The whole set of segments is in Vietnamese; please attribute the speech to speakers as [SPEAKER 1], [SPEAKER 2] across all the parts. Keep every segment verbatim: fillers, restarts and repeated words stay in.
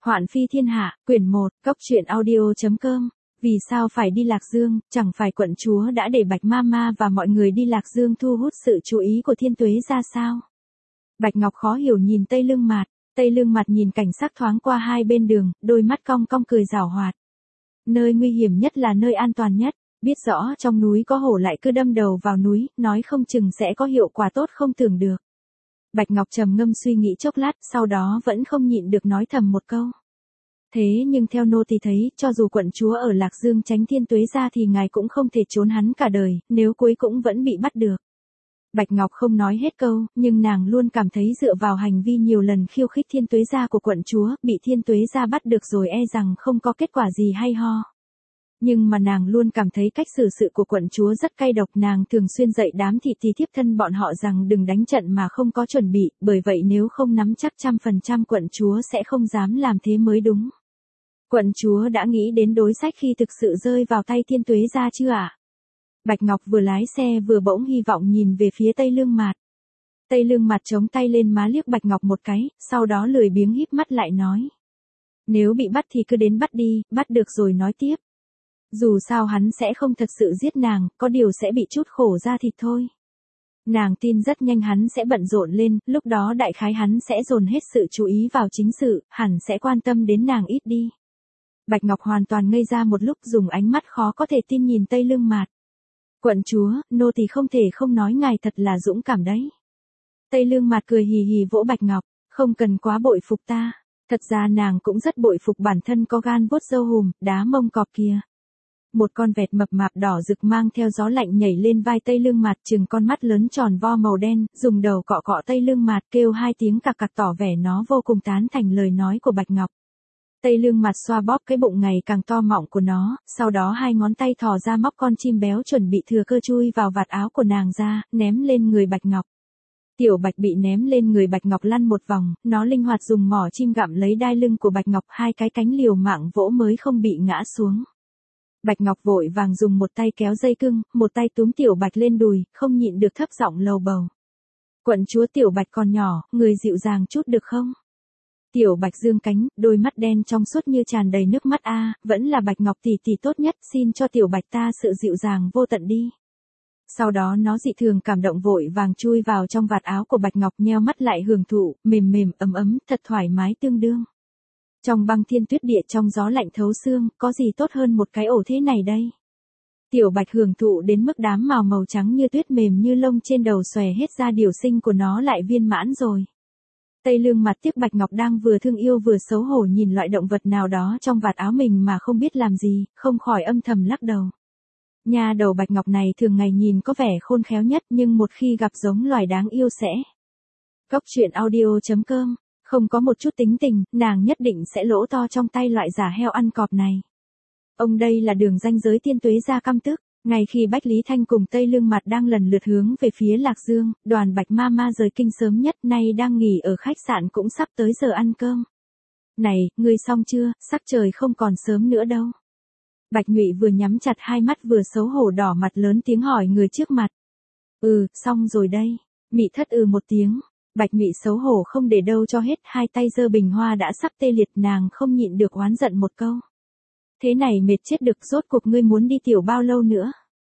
[SPEAKER 1] Hoạn phi thiên hạ, quyển một, cốc truyện audio.com. Vì sao phải đi Lạc Dương, chẳng phải quận chúa đã để Bạch Mama và mọi người đi Lạc Dương thu hút sự chú ý của Thiên Tuế ra sao? Bạch Ngọc khó hiểu nhìn Tây Lương Mạt, Tây Lương Mạt nhìn cảnh sắc thoáng qua hai bên đường, đôi mắt cong cong cười giảo hoạt. Nơi nguy hiểm nhất là nơi an toàn nhất, biết rõ trong núi có hổ lại cứ đâm đầu vào núi, nói không chừng sẽ có hiệu quả tốt không tưởng được. Bạch Ngọc trầm ngâm suy nghĩ chốc lát, sau đó vẫn không nhịn được nói thầm một câu. Thế nhưng theo nô tỳ thấy, cho dù quận chúa ở Lạc Dương tránh Thiên Tuế ra thì ngài cũng không thể trốn hắn cả đời, nếu cuối cũng vẫn bị bắt được. Bạch Ngọc không nói hết câu, nhưng nàng luôn cảm thấy dựa vào hành vi nhiều lần khiêu khích Thiên Tuế gia của quận chúa, bị Thiên Tuế gia bắt được rồi e rằng không có kết quả gì hay ho. Nhưng mà nàng luôn cảm thấy cách xử sự của quận chúa rất cay độc, nàng thường xuyên dạy đám thị tỳ thiếp thân bọn họ rằng đừng đánh trận mà không có chuẩn bị, bởi vậy nếu không nắm chắc trăm phần trăm quận chúa sẽ không dám làm thế mới đúng. Quận chúa đã nghĩ đến đối sách khi thực sự rơi vào tay Thiên Tuế gia chưa ạ? À? Bạch Ngọc vừa lái xe vừa bỗng hy vọng nhìn về phía Tây Lương Mạt. Tây Lương Mạt chống tay lên má liếc Bạch Ngọc một cái, sau đó lười biếng híp mắt lại nói. Nếu bị bắt thì cứ đến bắt đi, bắt được rồi nói tiếp. Dù sao hắn sẽ không thật sự giết nàng, có điều sẽ bị chút khổ ra thịt thôi. Nàng tin rất nhanh hắn sẽ bận rộn lên, lúc đó đại khái hắn sẽ dồn hết sự chú ý vào chính sự, hẳn sẽ quan tâm đến nàng ít đi. Bạch Ngọc hoàn toàn ngây ra một lúc, dùng ánh mắt khó có thể tin nhìn Tây Lương Mạt. Quận chúa, nô tỳ không thể không nói ngài thật là dũng cảm đấy. Tây Lương Mạt cười hì hì vỗ Bạch Ngọc, không cần quá bội phục ta. Thật ra nàng cũng rất bội phục bản thân có gan vuốt râu hùm, đá mông cọp kia. Một con vẹt mập mạp đỏ rực mang theo gió lạnh nhảy lên vai Tây Lương Mạt, trừng con mắt lớn tròn vo màu đen, dùng đầu cọ cọ Tây Lương Mạt, kêu hai tiếng cặc cặc tỏ vẻ nó vô cùng tán thành lời nói của Bạch Ngọc. Tây Lương Mạt xoa bóp cái bụng ngày càng to mọng của nó, sau đó hai ngón tay thò ra móc con chim béo chuẩn bị thừa cơ chui vào vạt áo của nàng ra, ném lên người Bạch Ngọc. Tiểu Bạch bị ném lên người Bạch Ngọc lăn một vòng, nó linh hoạt dùng mỏ chim gặm lấy đai lưng của Bạch Ngọc, hai cái cánh liều mạng vỗ mới không bị ngã xuống. Bạch Ngọc vội vàng dùng một tay kéo dây cưng, một tay túm Tiểu Bạch lên đùi, không nhịn được thấp giọng lầu bầu. Quận chúa Tiểu Bạch còn nhỏ, người dịu dàng chút được không? Tiểu Bạch dương cánh, đôi mắt đen trong suốt như tràn đầy nước mắt a, à, vẫn là Bạch Ngọc tỷ tỷ tốt nhất, xin cho Tiểu Bạch ta sự dịu dàng vô tận đi. Sau đó nó dị thường cảm động vội vàng chui vào trong vạt áo của Bạch Ngọc, nheo mắt lại hưởng thụ, mềm mềm ấm ấm, thật thoải mái tương đương. Trong băng thiên tuyết địa, trong gió lạnh thấu xương, có gì tốt hơn một cái ổ thế này đây? Tiểu Bạch hưởng thụ đến mức đám màu màu trắng như tuyết mềm như lông trên đầu xòe hết ra, điều sinh của nó lại viên mãn rồi. Tây Lương Mạt tiếc Bạch Ngọc đang vừa thương yêu vừa xấu hổ nhìn loại động vật nào đó trong vạt áo mình mà không biết làm gì, không khỏi âm thầm lắc đầu. Nha đầu Bạch Ngọc này thường ngày nhìn có vẻ khôn khéo nhất, nhưng một khi gặp giống loài đáng yêu sẽ. Cốc truyện audio.com. Không có một chút tính tình, nàng nhất định sẽ lỗ to trong tay loại giả heo ăn cọp này. Ông đây là đường ranh giới Thiên Tuế gia căm tức. Ngay khi Bách Lý Thanh cùng Tây Lương Mạt đang lần lượt hướng về phía Lạc Dương, đoàn Bạch Mama rời kinh sớm nhất, nay đang nghỉ ở khách sạn cũng sắp tới giờ ăn cơm. Này, ngươi xong chưa, sắc trời không còn sớm nữa đâu. Bạch Nhụy vừa nhắm chặt hai mắt vừa xấu hổ đỏ mặt lớn tiếng hỏi người trước mặt. Ừ, xong rồi đây. Mị Thất ừ một tiếng. Bạch Nhụy xấu hổ không để đâu cho hết, hai tay giơ bình hoa đã sắp tê liệt, nàng không nhịn được oán giận một câu. Thế này mệt chết được, rốt cuộc ngươi muốn đi tiểu bao lâu nữa?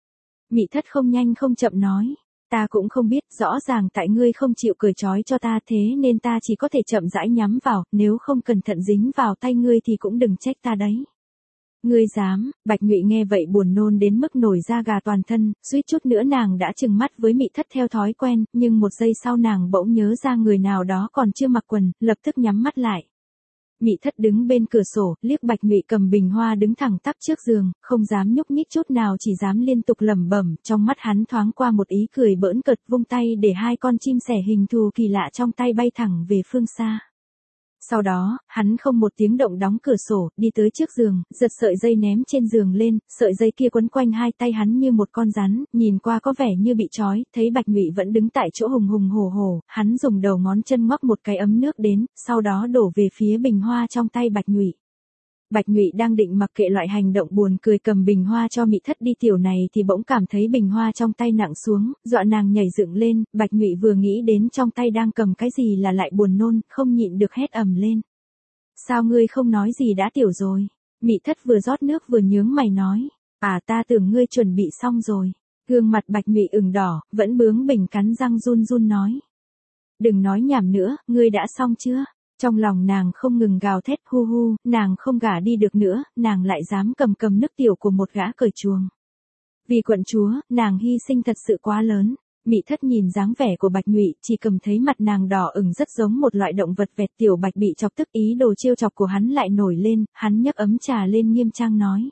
[SPEAKER 1] Mị Thất không nhanh không chậm nói. Ta cũng không biết, rõ ràng tại ngươi không chịu cởi trói cho ta, thế nên ta chỉ có thể chậm rãi nhắm vào, nếu không cẩn thận dính vào tay ngươi thì cũng đừng trách ta đấy. Ngươi dám? Bạch Nhụy nghe vậy buồn nôn đến mức nổi da gà toàn thân, suýt chút nữa nàng đã trừng mắt với Mị Thất theo thói quen, nhưng một giây sau nàng bỗng nhớ ra người nào đó còn chưa mặc quần, lập tức nhắm mắt lại. Mị Thất đứng bên cửa sổ, liếc Bạch Nhụy cầm bình hoa đứng thẳng tắp trước giường, không dám nhúc nhích chút nào, chỉ dám liên tục lẩm bẩm, trong mắt hắn thoáng qua một ý cười bỡn cợt, vung tay để hai con chim sẻ hình thù kỳ lạ trong tay bay thẳng về phương xa. Sau đó, hắn không một tiếng động đóng cửa sổ, đi tới trước giường, giật sợi dây ném trên giường lên, sợi dây kia quấn quanh hai tay hắn như một con rắn, nhìn qua có vẻ như bị trói, thấy Bạch Nhụy vẫn đứng tại chỗ hùng hùng hổ hổ, hắn dùng đầu ngón chân ngoắc một cái ấm nước đến, sau đó đổ về phía bình hoa trong tay Bạch Nhụy. Bạch Nhụy đang định mặc kệ loại hành động buồn cười cầm bình hoa cho Mị Thất đi tiểu này thì bỗng cảm thấy bình hoa trong tay nặng xuống, dọa nàng nhảy dựng lên, Bạch Nhụy vừa nghĩ đến trong tay đang cầm cái gì là lại buồn nôn, không nhịn được hét ầm lên. Sao ngươi không nói gì đã tiểu rồi? Mị Thất vừa rót nước vừa nhướng mày nói. À ta tưởng ngươi chuẩn bị xong rồi. Gương mặt Bạch Nhụy ửng đỏ, vẫn bướng bỉnh cắn răng run run nói. Đừng nói nhảm nữa, ngươi đã xong chưa? Trong lòng nàng không ngừng gào thét hu hu, nàng không gả đi được nữa, nàng lại dám cầm cầm nước tiểu của một gã cởi chuồng. Vì quận chúa, nàng hy sinh thật sự quá lớn. Mị Thất nhìn dáng vẻ của Bạch Nhụy, chỉ cầm thấy mặt nàng đỏ ửng rất giống một loại động vật vẹt. Tiểu Bạch bị chọc tức, ý đồ trêu chọc của hắn lại nổi lên, hắn nhấc ấm trà lên nghiêm trang nói.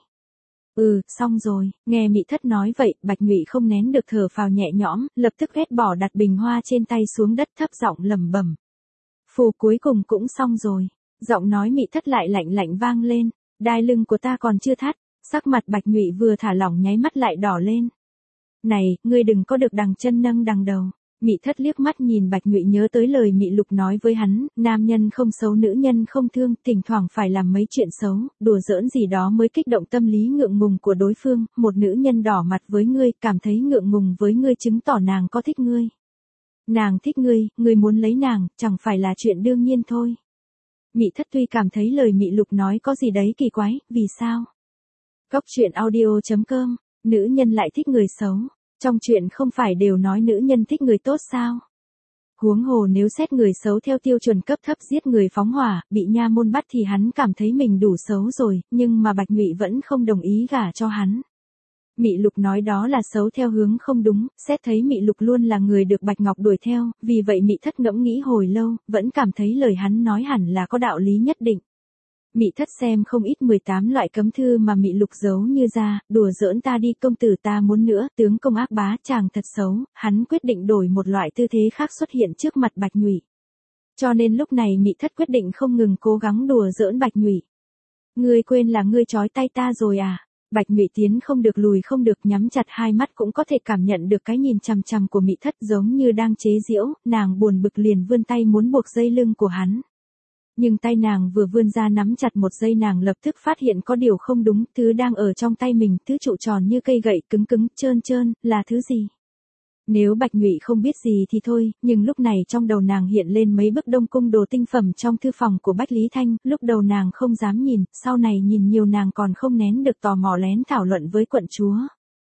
[SPEAKER 1] Ừ, xong rồi. Nghe Mị Thất nói vậy, Bạch Nhụy không nén được thở phào nhẹ nhõm, lập tức ghét bỏ đặt bình hoa trên tay xuống đất thấp giọng lẩm bẩm. Phù cuối cùng cũng xong rồi. Giọng nói Mị Thất lại lạnh lạnh vang lên. Đai lưng của ta còn chưa thắt. Sắc mặt Bạch Nhụy vừa thả lỏng nháy mắt lại đỏ lên. Này, ngươi đừng có được đằng chân nâng đằng đầu. Mị Thất liếc mắt nhìn Bạch Nhụy nhớ tới lời Mị Lục nói với hắn, nam nhân không xấu nữ nhân không thương, thỉnh thoảng phải làm mấy chuyện xấu, đùa giỡn gì đó mới kích động tâm lý ngượng ngùng của đối phương, một nữ nhân đỏ mặt với ngươi, cảm thấy ngượng ngùng với ngươi chứng tỏ nàng có thích ngươi. Nàng thích ngươi, ngươi muốn lấy nàng, chẳng phải là chuyện đương nhiên thôi. Mị Thất tuy cảm thấy lời Mị Lục nói có gì đấy kỳ quái, vì sao? Cốc truyện audio chấm com, nữ nhân lại thích người xấu. Trong chuyện không phải đều nói nữ nhân thích người tốt sao? Huống hồ nếu xét người xấu theo tiêu chuẩn cấp thấp giết người phóng hỏa, bị nha môn bắt thì hắn cảm thấy mình đủ xấu rồi, nhưng mà Bạch Nhụy vẫn không đồng ý gả cho hắn. Mị Lục nói đó là xấu theo hướng không đúng, xét thấy Mị Lục luôn là người được Bạch Ngọc đuổi theo, vì vậy Mị Thất ngẫm nghĩ hồi lâu, vẫn cảm thấy lời hắn nói hẳn là có đạo lý nhất định. Mị Thất xem không ít mười tám loại cấm thư mà Mị Lục giấu như ra, đùa giỡn ta đi công tử ta muốn nữa, tướng công ác bá chàng thật xấu, hắn quyết định đổi một loại tư thế khác xuất hiện trước mặt Bạch Nhụy. Cho nên lúc này Mị Thất quyết định không ngừng cố gắng đùa giỡn Bạch Nhụy. Ngươi quên là ngươi trói tay ta rồi à? Bạch Nhụy tiến không được lùi không được, nhắm chặt hai mắt cũng có thể cảm nhận được cái nhìn chằm chằm của Mị Thất giống như đang chế giễu, nàng buồn bực liền vươn tay muốn buộc dây lưng của hắn. Nhưng tay nàng vừa vươn ra nắm chặt một giây nàng lập tức phát hiện có điều không đúng, thứ đang ở trong tay mình, thứ trụ tròn như cây gậy cứng cứng, trơn trơn, là thứ gì? Nếu Bạch Nhụy không biết gì thì thôi, nhưng lúc này trong đầu nàng hiện lên mấy bức đông cung đồ tinh phẩm trong thư phòng của Bách Lý Thanh, lúc đầu nàng không dám nhìn, sau này nhìn nhiều nàng còn không nén được tò mò lén thảo luận với quận chúa.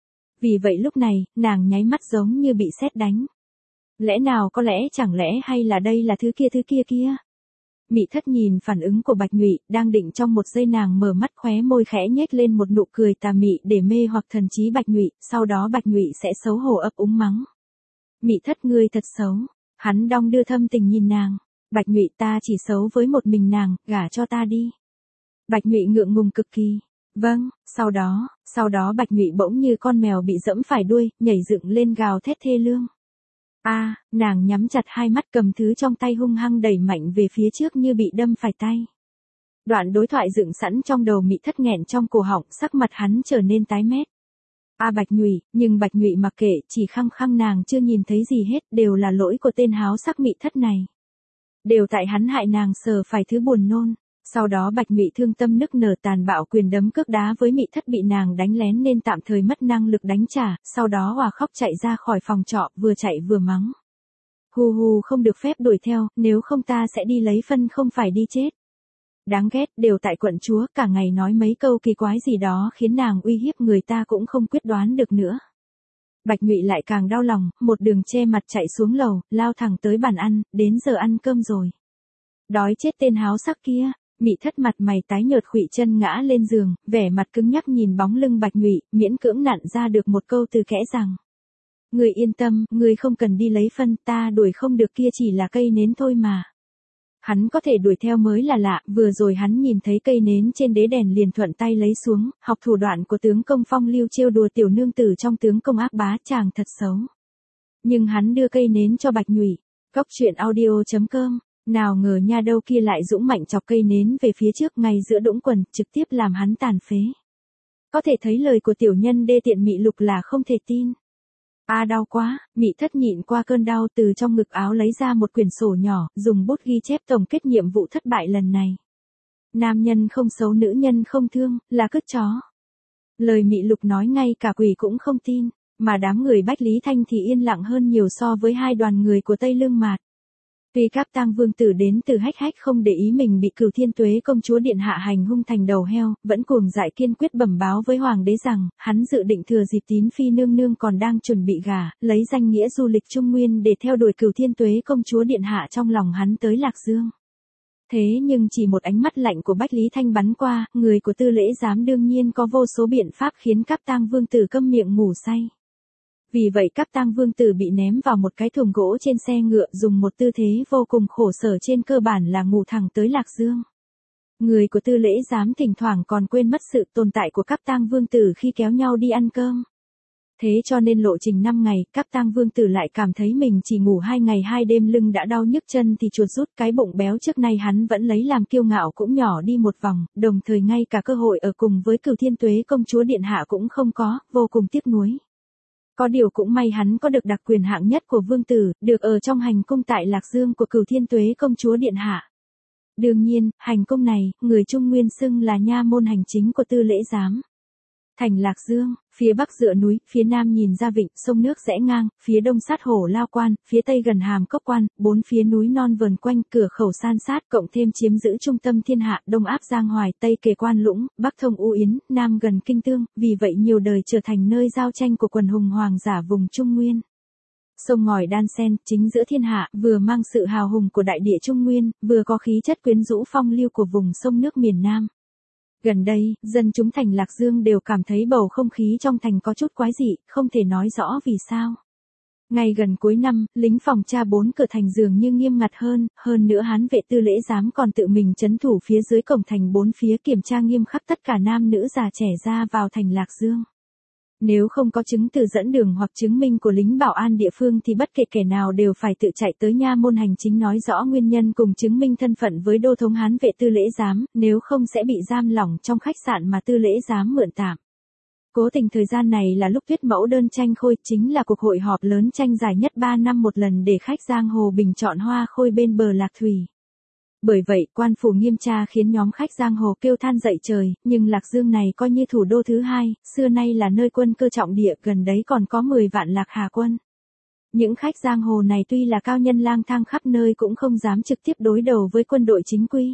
[SPEAKER 1] Vì vậy lúc này, nàng nháy mắt giống như bị sét đánh. Lẽ nào có lẽ chẳng lẽ hay là đây là thứ kia thứ kia kia? Mị Thất nhìn phản ứng của Bạch Nhụy, đang định trong một giây nàng mở mắt khóe môi khẽ nhếch lên một nụ cười tà mị để mê hoặc thần trí Bạch Nhụy, sau đó Bạch Nhụy sẽ xấu hổ ấp úng mắng. Mị Thất ngươi thật xấu. Hắn đong đưa thâm tình nhìn nàng. Bạch Nhụy ta chỉ xấu với một mình nàng, gả cho ta đi. Bạch Nhụy ngượng ngùng cực kỳ. Vâng, sau đó, sau đó Bạch Nhụy bỗng như con mèo bị dẫm phải đuôi, nhảy dựng lên gào thét thê lương. A, à, nàng nhắm chặt hai mắt cầm thứ trong tay hung hăng đẩy mạnh về phía trước như bị đâm phải tay. Đoạn đối thoại dựng sẵn trong đầu Mị Thất nghẹn trong cổ họng, sắc mặt hắn trở nên tái mét. A à, Bạch Nhụy, nhưng Bạch Nhụy mặc kệ, chỉ khăng khăng nàng chưa nhìn thấy gì hết, đều là lỗi của tên háo sắc Mị Thất này. Đều tại hắn hại nàng sờ phải thứ buồn nôn. Sau đó Bạch Nhụy thương tâm nức nở tàn bạo quyền đấm cước đá với Mị Thất bị nàng đánh lén nên tạm thời mất năng lực đánh trả, sau đó òa khóc chạy ra khỏi phòng trọ, vừa chạy vừa mắng. Hù hù không được phép đuổi theo, nếu không ta sẽ đi lấy phân không phải đi chết. Đáng ghét, đều tại quận chúa, cả ngày nói mấy câu kỳ quái gì đó khiến nàng uy hiếp người ta cũng không quyết đoán được nữa. Bạch Nhụy lại càng đau lòng, một đường che mặt chạy xuống lầu, lao thẳng tới bàn ăn, đến giờ ăn cơm rồi. Đói chết tên háo sắc kia. Mị Thất mặt mày tái nhợt khuỵu chân ngã lên giường, vẻ mặt cứng nhắc nhìn bóng lưng Bạch Nhụy, miễn cưỡng nặn ra được một câu từ kẽ rằng. Ngươi yên tâm, ngươi không cần đi lấy phân, ta đuổi không được kia chỉ là cây nến thôi mà. Hắn có thể đuổi theo mới là lạ, vừa rồi hắn nhìn thấy cây nến trên đế đèn liền thuận tay lấy xuống, học thủ đoạn của tướng công phong lưu trêu đùa tiểu nương tử trong tướng công ác bá chàng thật xấu. Nhưng hắn đưa cây nến cho Bạch Nhụy. Cốc truyện audio chấm com. Nào ngờ nha đâu kia lại dũng mạnh chọc cây nến về phía trước ngay giữa đũng quần, trực tiếp làm hắn tàn phế. Có thể thấy lời của tiểu nhân đê tiện Mị Lục là không thể tin. A à, đau quá, Mị Thất nhịn qua cơn đau từ trong ngực áo lấy ra một quyển sổ nhỏ, dùng bút ghi chép tổng kết nhiệm vụ thất bại lần này. Nam nhân không xấu nữ nhân không thương, là cứt chó. Lời Mị Lục nói ngay cả quỷ cũng không tin, mà đám người Bách Lý Thanh thì yên lặng hơn nhiều so với hai đoàn người của Tây Lương Mạt. Tuy Cáp Tang Vương tử đến từ Hách Hách không để ý mình bị Cửu Thiên Tuế công chúa điện hạ hành hung thành đầu heo, vẫn cuồng dại kiên quyết bẩm báo với hoàng đế rằng, hắn dự định thừa dịp Tín phi nương nương còn đang chuẩn bị gả, lấy danh nghĩa du lịch Trung Nguyên để theo đuổi Cửu Thiên Tuế công chúa điện hạ trong lòng hắn tới Lạc Dương. Thế nhưng chỉ một ánh mắt lạnh của Bách Lý Thanh bắn qua, người của Tư Lễ Giám đương nhiên có vô số biện pháp khiến Cáp Tang Vương tử câm miệng ngủ say. Vì vậy Cáp Tang Vương tử bị ném vào một cái thùng gỗ trên xe ngựa, dùng một tư thế vô cùng khổ sở, trên cơ bản là ngủ thẳng tới Lạc Dương. Người của Tư Lễ Giám thỉnh thoảng còn quên mất sự tồn tại của Cáp Tang Vương tử khi kéo nhau đi ăn cơm. Thế cho nên lộ trình năm ngày, Cáp Tang Vương tử lại cảm thấy mình chỉ ngủ hai ngày hai đêm lưng đã đau nhức, chân thì chuột rút, cái bụng béo trước nay hắn vẫn lấy làm kiêu ngạo cũng nhỏ đi một vòng, đồng thời ngay cả cơ hội ở cùng với Cửu Thiên Tuế công chúa điện hạ cũng không có, vô cùng tiếc nuối. Có điều cũng may hắn có được đặc quyền hạng nhất của vương tử, được ở trong hành cung tại Lạc Dương của Cửu Thiên Tuế công chúa điện hạ. Đương nhiên, hành cung này, người Trung Nguyên xưng là nha môn hành chính của Tư Lễ Giám. Thành Lạc Dương, phía bắc dựa núi, phía nam nhìn ra vịnh, sông nước rẽ ngang, phía đông sát Hổ Lao Quan, phía tây gần Hàm Cốc Quan, bốn phía núi non vờn quanh, cửa khẩu san sát, cộng thêm chiếm giữ trung tâm thiên hạ, đông áp Giang Hoài, tây kề Quan Lũng, bắc thông U Yến, nam gần Kinh Tương, vì vậy nhiều đời trở thành nơi giao tranh của quần hùng hoàng giả vùng Trung Nguyên. Sông ngòi đan sen, chính giữa thiên hạ, vừa mang sự hào hùng của đại địa Trung Nguyên, vừa có khí chất quyến rũ phong lưu của vùng sông nước miền Nam. Gần đây, dân chúng thành Lạc Dương đều cảm thấy bầu không khí trong thành có chút quái dị, không thể nói rõ vì sao. Ngay gần cuối năm, lính phòng tra bốn cửa thành dường như nghiêm ngặt hơn, hơn nữa Hán vệ Tư Lễ Giám còn tự mình trấn thủ phía dưới cổng thành bốn phía, kiểm tra nghiêm khắc tất cả nam nữ già trẻ ra vào thành Lạc Dương. Nếu không có chứng từ dẫn đường hoặc chứng minh của lính bảo an địa phương thì bất kể kẻ nào đều phải tự chạy tới nha môn hành chính nói rõ nguyên nhân cùng chứng minh thân phận với đô thống Hán vệ Tư Lễ Giám, nếu không sẽ bị giam lỏng trong khách sạn mà Tư Lễ Giám mượn tạm. Cố tình thời gian này là lúc tuyết mẫu đơn tranh khôi, chính là cuộc hội họp lớn tranh dài nhất ba năm một lần để khách giang hồ bình chọn hoa khôi bên bờ Lạc Thủy. Bởi vậy, quan phủ nghiêm tra khiến nhóm khách giang hồ kêu than dậy trời, nhưng Lạc Dương này coi như thủ đô thứ hai, xưa nay là nơi quân cơ trọng địa, gần đấy còn có mười vạn Lạc Hà quân. Những khách giang hồ này tuy là cao nhân lang thang khắp nơi cũng không dám trực tiếp đối đầu với quân đội chính quy.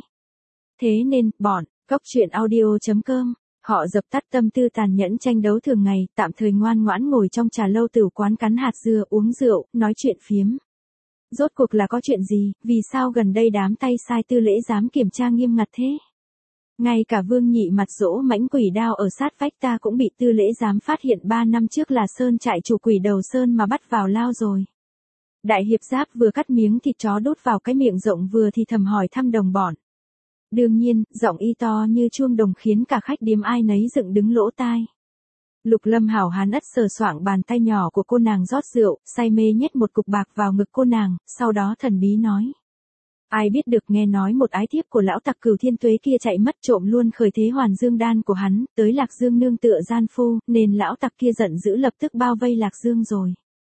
[SPEAKER 1] Thế nên, bọn, cóc truyện audio chấm com, họ dập tắt tâm tư tàn nhẫn tranh đấu thường ngày, tạm thời ngoan ngoãn ngồi trong trà lâu tửu quán cắn hạt dưa, uống rượu, nói chuyện phiếm. Rốt cuộc là có chuyện gì, vì sao gần đây đám tay sai Tư Lễ Giám kiểm tra nghiêm ngặt thế? Ngay cả Vương Nhị mặt dỗ mãnh quỷ đao ở sát vách ta cũng bị Tư Lễ Giám phát hiện ba năm trước là Sơn trại chủ quỷ đầu Sơn mà bắt vào lao rồi. Đại hiệp Giáp vừa cắt miếng thịt chó đút vào cái miệng rộng vừa thì thầm hỏi thăm đồng bọn. Đương nhiên, giọng y to như chuông đồng khiến cả khách điếm ai nấy dựng đứng lỗ tai. Lục Lâm hảo hán ất sờ soạng bàn tay nhỏ của cô nàng rót rượu, say mê nhét một cục bạc vào ngực cô nàng, sau đó thần bí nói. Ai biết được, nghe nói một ái thiếp của lão tặc Cửu Thiên Tuế kia chạy mất, trộm luôn khởi thế hoàn dương đan của hắn, tới Lạc Dương nương tựa gian phu, nên lão tặc kia giận dữ lập tức bao vây Lạc Dương rồi.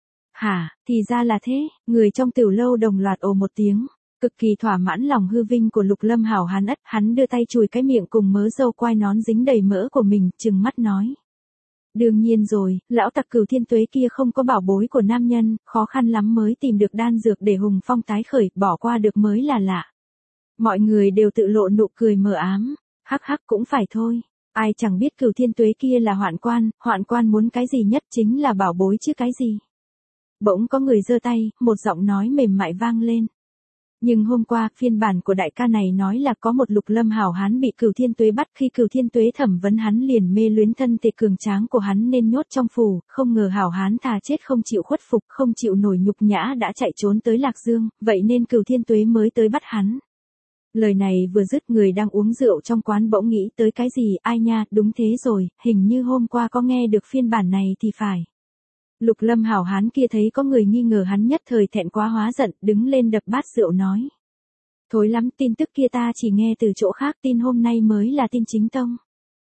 [SPEAKER 1] Hả, thì ra là thế, người trong tiểu lâu đồng loạt ồ một tiếng. Cực kỳ thỏa mãn lòng hư vinh của Lục Lâm hảo hán ất, hắn đưa tay chùi cái miệng cùng mớ râu quai nón dính đầy mỡ của mình, trừng mắt nói. Đương nhiên rồi, lão tặc Cửu Thiên Tuế kia không có bảo bối của nam nhân, khó khăn lắm mới tìm được đan dược để hùng phong tái khởi, bỏ qua được mới là lạ. Mọi người đều tự lộ nụ cười mờ ám, hắc hắc cũng phải thôi, ai chẳng biết Cửu Thiên Tuế kia là hoạn quan, hoạn quan muốn cái gì nhất chính là bảo bối chứ cái gì. Bỗng có người giơ tay, một giọng nói mềm mại vang lên. Nhưng hôm qua, phiên bản của đại ca này nói là có một Lục Lâm hảo hán bị Cửu Thiên Tuế bắt, khi Cửu Thiên Tuế thẩm vấn hắn liền mê luyến thân thể cường tráng của hắn nên nhốt trong phủ, không ngờ hảo hán thà chết không chịu khuất phục, không chịu nổi nhục nhã đã chạy trốn tới Lạc Dương, vậy nên Cửu Thiên Tuế mới tới bắt hắn. Lời này vừa dứt, người đang uống rượu trong quán bỗng nghĩ tới cái gì, ai nha, đúng thế rồi, hình như hôm qua có nghe được phiên bản này thì phải. Lục Lâm hảo hán kia thấy có người nghi ngờ hắn nhất thời thẹn quá hóa giận, đứng lên đập bát rượu nói. Thối lắm, tin tức kia ta chỉ nghe từ chỗ khác, tin hôm nay mới là tin chính tông.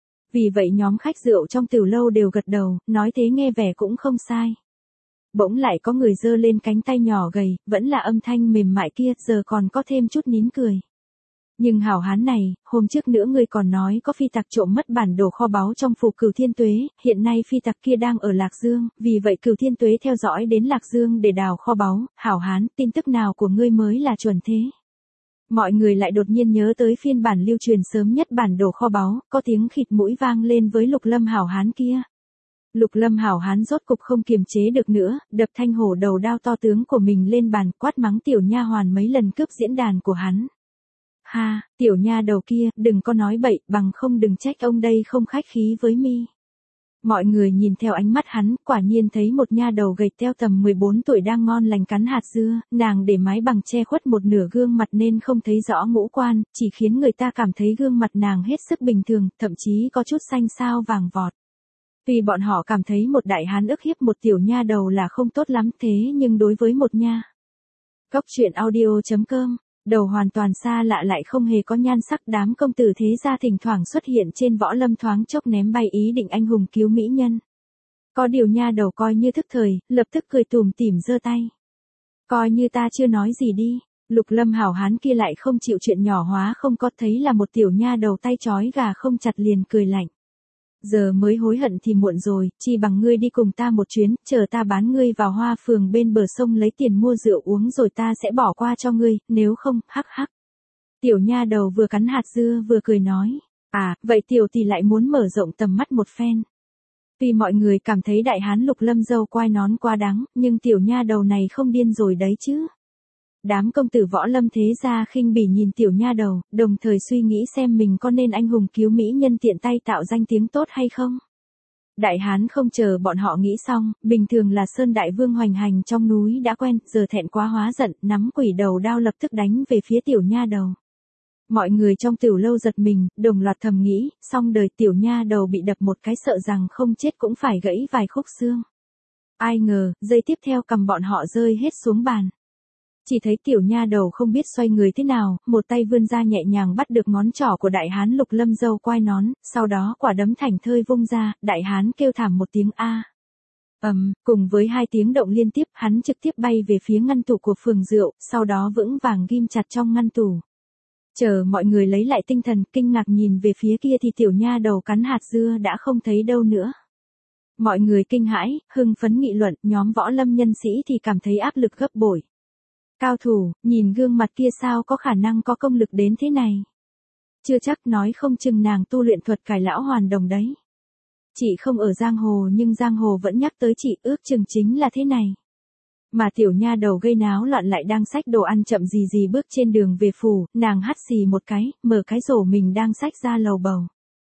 [SPEAKER 1] Vì vậy nhóm khách rượu trong tiểu lâu đều gật đầu, nói thế nghe vẻ cũng không sai. Bỗng lại có người giơ lên cánh tay nhỏ gầy, vẫn là âm thanh mềm mại kia, giờ còn có thêm chút nín cười. Nhưng hảo hán này, hôm trước nữa ngươi còn nói có phi tặc trộm mất bản đồ kho báu trong phủ Cửu Thiên Tuế, hiện nay phi tặc kia đang ở Lạc Dương, vì vậy Cửu Thiên Tuế theo dõi đến Lạc Dương để đào kho báu, hảo hán, tin tức nào của ngươi mới là chuẩn thế? Mọi người lại đột nhiên nhớ tới phiên bản lưu truyền sớm nhất bản đồ kho báu, có tiếng khịt mũi vang lên với Lục Lâm hảo hán kia. Lục Lâm hảo hán rốt cục không kiềm chế được nữa, đập thanh hổ đầu đao to tướng của mình lên bàn, quát mắng tiểu nha hoàn mấy lần cướp diễn đàn của hắn. Ha, tiểu nha đầu kia, đừng có nói bậy, bằng không đừng trách ông đây không khách khí với mi. Mọi người nhìn theo ánh mắt hắn, quả nhiên thấy một nha đầu gầy teo tầm mười bốn tuổi đang ngon lành cắn hạt dưa, nàng để mái bằng che khuất một nửa gương mặt nên không thấy rõ ngũ quan, chỉ khiến người ta cảm thấy gương mặt nàng hết sức bình thường, thậm chí có chút xanh xao vàng vọt. Vì bọn họ cảm thấy một đại hán ức hiếp một tiểu nha đầu là không tốt lắm thế nhưng đối với một nha. Góc truyện audio chấm com, đầu hoàn toàn xa lạ lại không hề có nhan sắc, đám công tử thế gia thỉnh thoảng xuất hiện trên võ lâm thoáng chốc ném bay ý định anh hùng cứu mỹ nhân. Có điều nha đầu coi như thức thời, lập tức cười tủm tỉm giơ tay. Coi như ta chưa nói gì đi. Lục Lâm hảo hán kia lại không chịu chuyện nhỏ hóa, không có thấy là một tiểu nha đầu tay trói gà không chặt liền cười lạnh. Giờ mới hối hận thì muộn rồi, chi bằng ngươi đi cùng ta một chuyến, chờ ta bán ngươi vào Hoa Phường bên bờ sông lấy tiền mua rượu uống rồi ta sẽ bỏ qua cho ngươi, nếu không, hắc hắc. Tiểu nha đầu vừa cắn hạt dưa vừa cười nói, à, vậy tiểu tỷ lại muốn mở rộng tầm mắt một phen. Vì mọi người cảm thấy đại hán Lục Lâm râu quai nón quá đáng, nhưng tiểu nha đầu này không điên rồi đấy chứ. Đám công tử võ lâm thế gia khinh bỉ nhìn tiểu nha đầu, đồng thời suy nghĩ xem mình có nên anh hùng cứu mỹ nhân tiện tay tạo danh tiếng tốt hay không. Đại hán không chờ bọn họ nghĩ xong, bình thường là Sơn Đại Vương hoành hành trong núi đã quen, giờ thẹn quá hóa giận, nắm quỷ đầu đao lập tức đánh về phía tiểu nha đầu. Mọi người trong tiểu lâu giật mình, đồng loạt thầm nghĩ, xong đời tiểu nha đầu bị đập một cái sợ rằng không chết cũng phải gãy vài khúc xương. Ai ngờ, giây tiếp theo cầm bọn họ rơi hết xuống bàn. Chỉ thấy tiểu nha đầu không biết xoay người thế nào, một tay vươn ra nhẹ nhàng bắt được ngón trỏ của đại hán Lục Lâm râu quai nón, sau đó quả đấm thảnh thơi vung ra, đại hán kêu thảm một tiếng a. Ầm, um, cùng với hai tiếng động liên tiếp, hắn trực tiếp bay về phía ngăn tủ của phường rượu, sau đó vững vàng ghim chặt trong ngăn tủ. Chờ mọi người lấy lại tinh thần, kinh ngạc nhìn về phía kia thì tiểu nha đầu cắn hạt dưa đã không thấy đâu nữa. Mọi người kinh hãi, hưng phấn nghị luận, nhóm võ lâm nhân sĩ thì cảm thấy áp lực gấp bội. Cao thủ, nhìn gương mặt kia sao có khả năng có công lực đến thế này. Chưa chắc, nói không chừng nàng tu luyện thuật cải lão hoàn đồng đấy. Chị không ở giang hồ nhưng giang hồ vẫn nhắc tới chị, ước chừng chính là thế này. Mà tiểu nha đầu gây náo loạn lại đang xách đồ ăn chậm gì gì bước trên đường về phủ, nàng hắt xì một cái, mở cái rổ mình đang xách ra lầu bầu.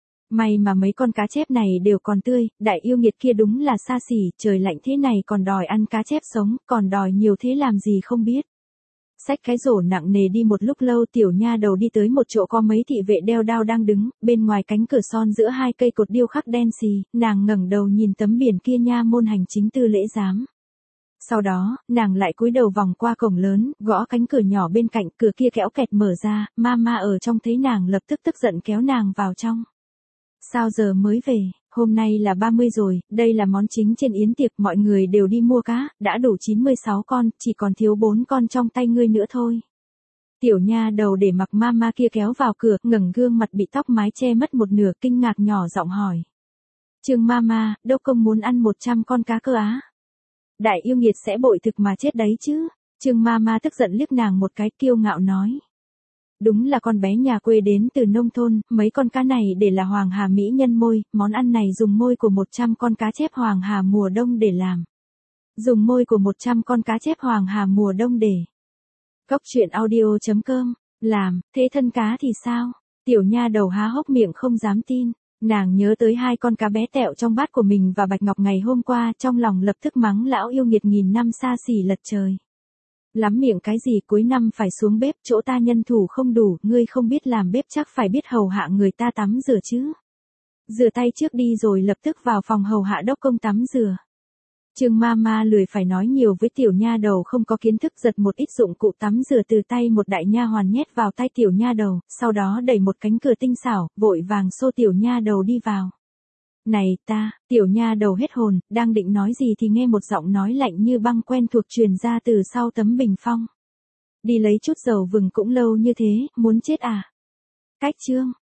[SPEAKER 1] May mà mấy con cá chép này đều còn tươi, đại yêu nghiệt kia đúng là xa xỉ, trời lạnh thế này còn đòi ăn cá chép sống, còn đòi nhiều thế làm gì không biết. Xách cái rổ nặng nề đi một lúc lâu, tiểu nha đầu đi tới một chỗ có mấy thị vệ đeo đao đang đứng, bên ngoài cánh cửa son giữa hai cây cột điêu khắc đen xì, nàng ngẩng đầu nhìn tấm biển kia nha môn hành chính tư lễ giám. Sau đó, nàng lại cúi đầu vòng qua cổng lớn, gõ cánh cửa nhỏ bên cạnh, cửa kia kéo kẹt mở ra, ma ma ở trong thấy nàng lập tức tức giận kéo nàng vào trong. Sao giờ mới về, hôm nay là ba mươi rồi, đây là món chính trên yến tiệc, mọi người đều đi mua cá, đã đủ chín mươi sáu con, chỉ còn thiếu bốn con trong tay ngươi nữa thôi. Tiểu nha đầu để mặc mama kia kéo vào cửa, ngẩng gương mặt bị tóc mái che mất một nửa, kinh ngạc nhỏ giọng hỏi. Trương mama, đốc công muốn ăn một trăm con cá cơ á? Đại yêu nghiệt sẽ bội thực mà chết đấy chứ. Trương mama tức giận liếc nàng một cái, kiêu ngạo nói. Đúng là con bé nhà quê đến từ nông thôn, mấy con cá này để là hoàng hà mỹ nhân môi, món ăn này dùng môi của một trăm con cá chép hoàng hà mùa đông để làm. Dùng môi của một trăm con cá chép hoàng hà mùa đông để. Góc truyện audio chấm com, làm, thế thân cá thì sao? Tiểu nha đầu há hốc miệng không dám tin, nàng nhớ tới hai con cá bé tẹo trong bát của mình và Bạch Ngọc ngày hôm qua, trong lòng lập tức mắng lão yêu nghiệt nghìn năm xa xỉ lật trời. Lắm miệng cái gì, cuối năm phải xuống bếp, chỗ ta nhân thủ không đủ, ngươi không biết làm bếp chắc phải biết hầu hạ người ta tắm rửa chứ. Rửa tay trước đi rồi lập tức vào phòng hầu hạ đốc công tắm rửa. Trương mama lười phải nói nhiều với tiểu nha đầu không có kiến thức, giật một ít dụng cụ tắm rửa từ tay một đại nha hoàn nhét vào tay tiểu nha đầu, sau đó đẩy một cánh cửa tinh xảo, vội vàng xô tiểu nha đầu đi vào. Này ta, tiểu nha đầu hết hồn, đang định nói gì thì nghe một giọng nói lạnh như băng quen thuộc truyền ra từ sau tấm bình phong. Đi lấy chút dầu vừng cũng lâu như thế, muốn chết à? Cách chương